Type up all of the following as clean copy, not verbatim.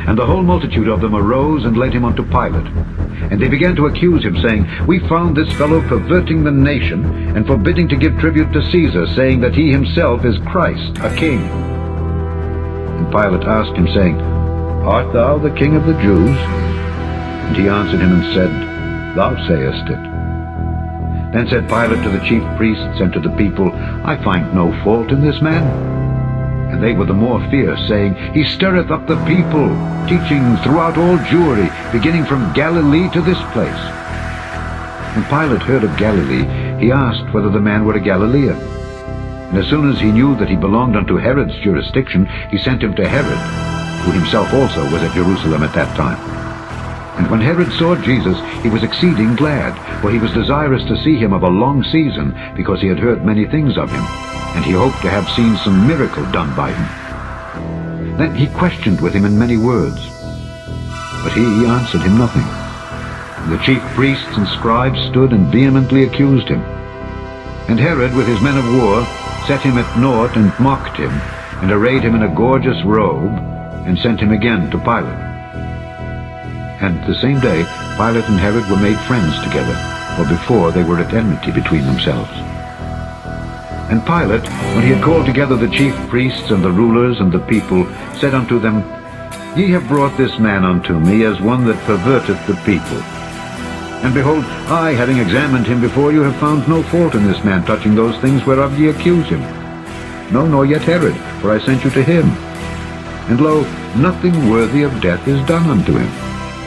And the whole multitude of them arose and led him unto Pilate. And they began to accuse him, saying, We found this fellow perverting the nation, and forbidding to give tribute to Caesar, saying that he himself is Christ, a king. And Pilate asked him, saying, Art thou the king of the Jews? And he answered him and said, Thou sayest it. Then said Pilate to the chief priests and to the people, I find no fault in this man. And they were the more fierce, saying, He stirreth up the people, teaching throughout all Jewry, beginning from Galilee to this place. When Pilate heard of Galilee, he asked whether the man were a Galilean. And as soon as he knew that he belonged unto Herod's jurisdiction, he sent him to Herod, who himself also was at Jerusalem at that time. And when Herod saw Jesus, he was exceeding glad, for he was desirous to see him of a long season, because he had heard many things of him, and he hoped to have seen some miracle done by him. Then he questioned with him in many words, but he answered him nothing. And the chief priests and scribes stood and vehemently accused him. And Herod, with his men of war, set him at naught and mocked him, and arrayed him in a gorgeous robe, and sent him again to Pilate. And the same day Pilate and Herod were made friends together, for before they were at enmity between themselves. And Pilate, when he had called together the chief priests and the rulers and the people, said unto them, Ye have brought this man unto me as one that perverteth the people. And behold, I, having examined him before you, have found no fault in this man touching those things whereof ye accuse him. No, nor yet Herod, for I sent you to him. And lo, nothing worthy of death is done unto him.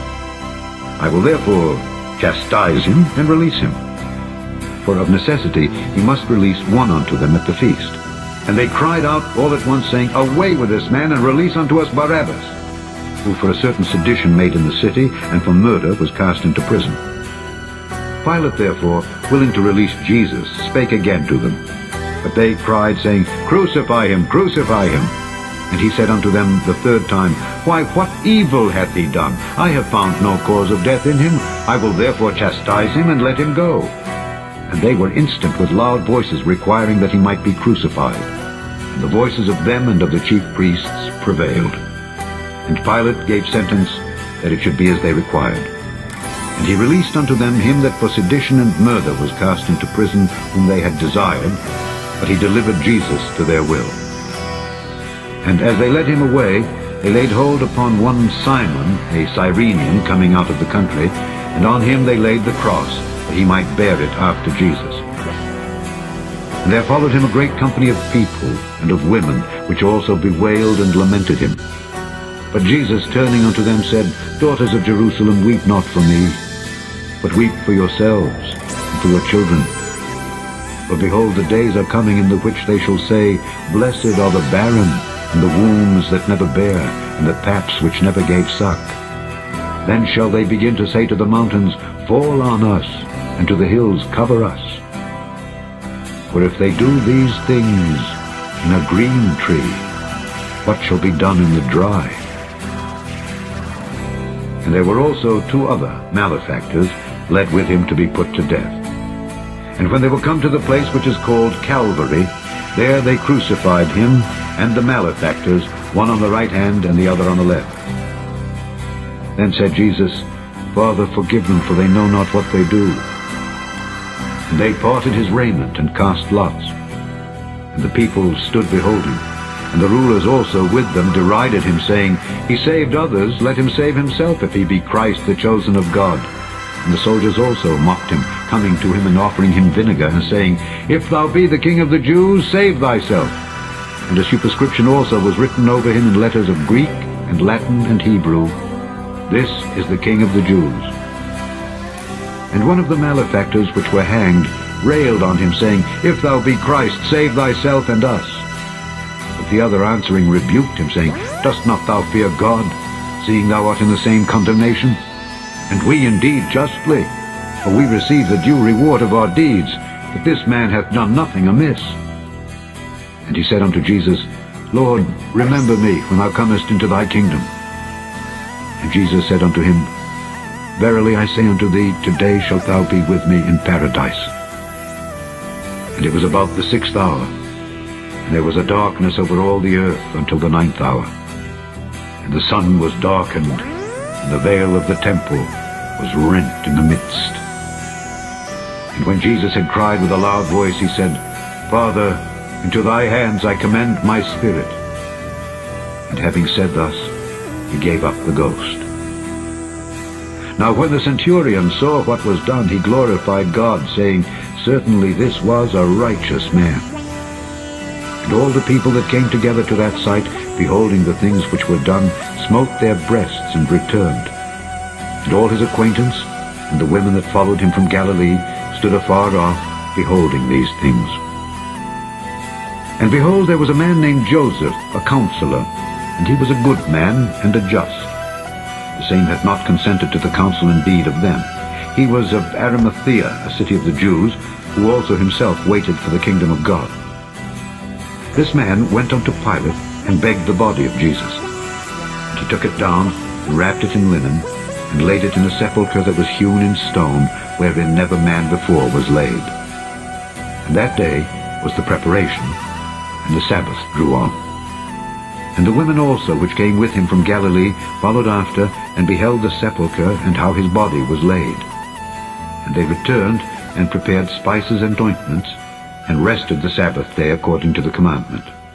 I will therefore chastise him and release him. For of necessity he must release one unto them at the feast. And they cried out all at once, saying, Away with this man, and release unto us Barabbas, who for a certain sedition made in the city, and for murder was cast into prison. Pilate therefore, willing to release Jesus, spake again to them. But they cried, saying, Crucify him, crucify him. And he said unto them the third time, Why, what evil hath he done? I have found no cause of death in him. I will therefore chastise him, and let him go. And they were instant with loud voices, requiring that he might be crucified. And the voices of them and of the chief priests prevailed. And Pilate gave sentence that it should be as they required. And he released unto them him that for sedition and murder was cast into prison, whom they had desired, but he delivered Jesus to their will. And as they led him away, they laid hold upon one Simon, a Cyrenian, coming out of the country, and on him they laid the cross, that he might bear it after Jesus. And there followed him a great company of people and of women, which also bewailed and lamented him. But Jesus, turning unto them, said, Daughters of Jerusalem, weep not for me, but weep for yourselves and for your children. For behold, the days are coming in the which they shall say, Blessed are the barren, and the wombs that never bare, and the paps which never gave suck. Then shall they begin to say to the mountains, Fall on us, and to the hills, Cover us. For if they do these things in a green tree, what shall be done in the dry? And there were also two other malefactors led with him to be put to death. And when they were come to the place which is called Calvary, there they crucified him and the malefactors, one on the right hand and the other on the left. Then said Jesus, Father, forgive them, for they know not what they do. And they parted his raiment and cast lots. And the people stood beholding. And the rulers also with them derided him, saying, He saved others, let him save himself, if he be Christ, the chosen of God. And the soldiers also mocked him, coming to him and offering him vinegar, and saying, If thou be the King of the Jews, save thyself. And a superscription also was written over him in letters of Greek and Latin and Hebrew, This is the King of the Jews. And one of the malefactors which were hanged railed on him, saying, If thou be Christ, save thyself and us. But the other answering rebuked him, saying, Dost not thou fear God, seeing thou art in the same condemnation? And we indeed justly, for we receive the due reward of our deeds, but this man hath done nothing amiss. And he said unto Jesus, Lord, remember me when thou comest into thy kingdom. And Jesus said unto him, Verily I say unto thee, today shalt thou be with me in paradise. And it was about the 6th hour, and there was a darkness over all the earth until the 9th hour. and the sun was darkened, and the veil of the temple was rent in the midst. And when Jesus had cried with a loud voice, he said, Father, into thy hands I commend my spirit. And having said thus, he gave up the ghost. Now when the centurion saw what was done, he glorified God, saying, Certainly this was a righteous man. And all the people that came together to that sight, beholding the things which were done, smote their breasts and returned. And all his acquaintance, and the women that followed him from Galilee, stood afar off, beholding these things. And behold, there was a man named Joseph, a counselor, and he was a good man and a just. The same had not consented to the counsel and deed of them. He was of Arimathea, a city of the Jews, who also himself waited for the kingdom of God. This man went unto Pilate, and begged the body of Jesus. And he took it down, and wrapped it in linen, and laid it in a sepulchre that was hewn in stone, wherein never man before was laid. And that day was the preparation, and the Sabbath drew on. And the women also which came with him from Galilee followed after, and beheld the sepulchre, and how his body was laid. And they returned, and prepared spices and ointments, and rested the Sabbath day according to the commandment.